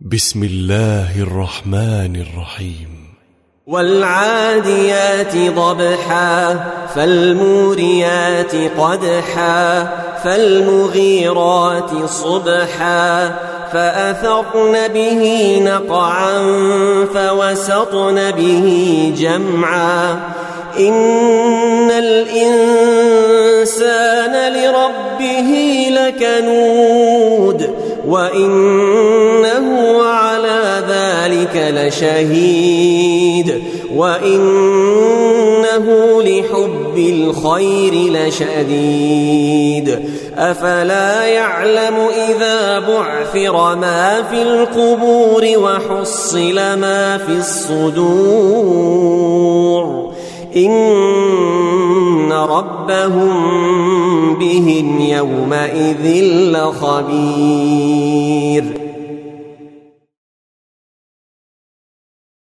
بسم الله الرحمن الرحيم. والعاديات ضبحا فالموريات قدحا فالمغيرات صبحا فأثرن به نقعا فوسطن به جمعا إن الإنسان لربه لكنود وإنه على ذلك لشهيد وإنه لحب الخير لشديد أفلا يعلم إذا بعثر ما في القبور وحصل ما في الصدور إن ربهم بهم يومئذ لخبير.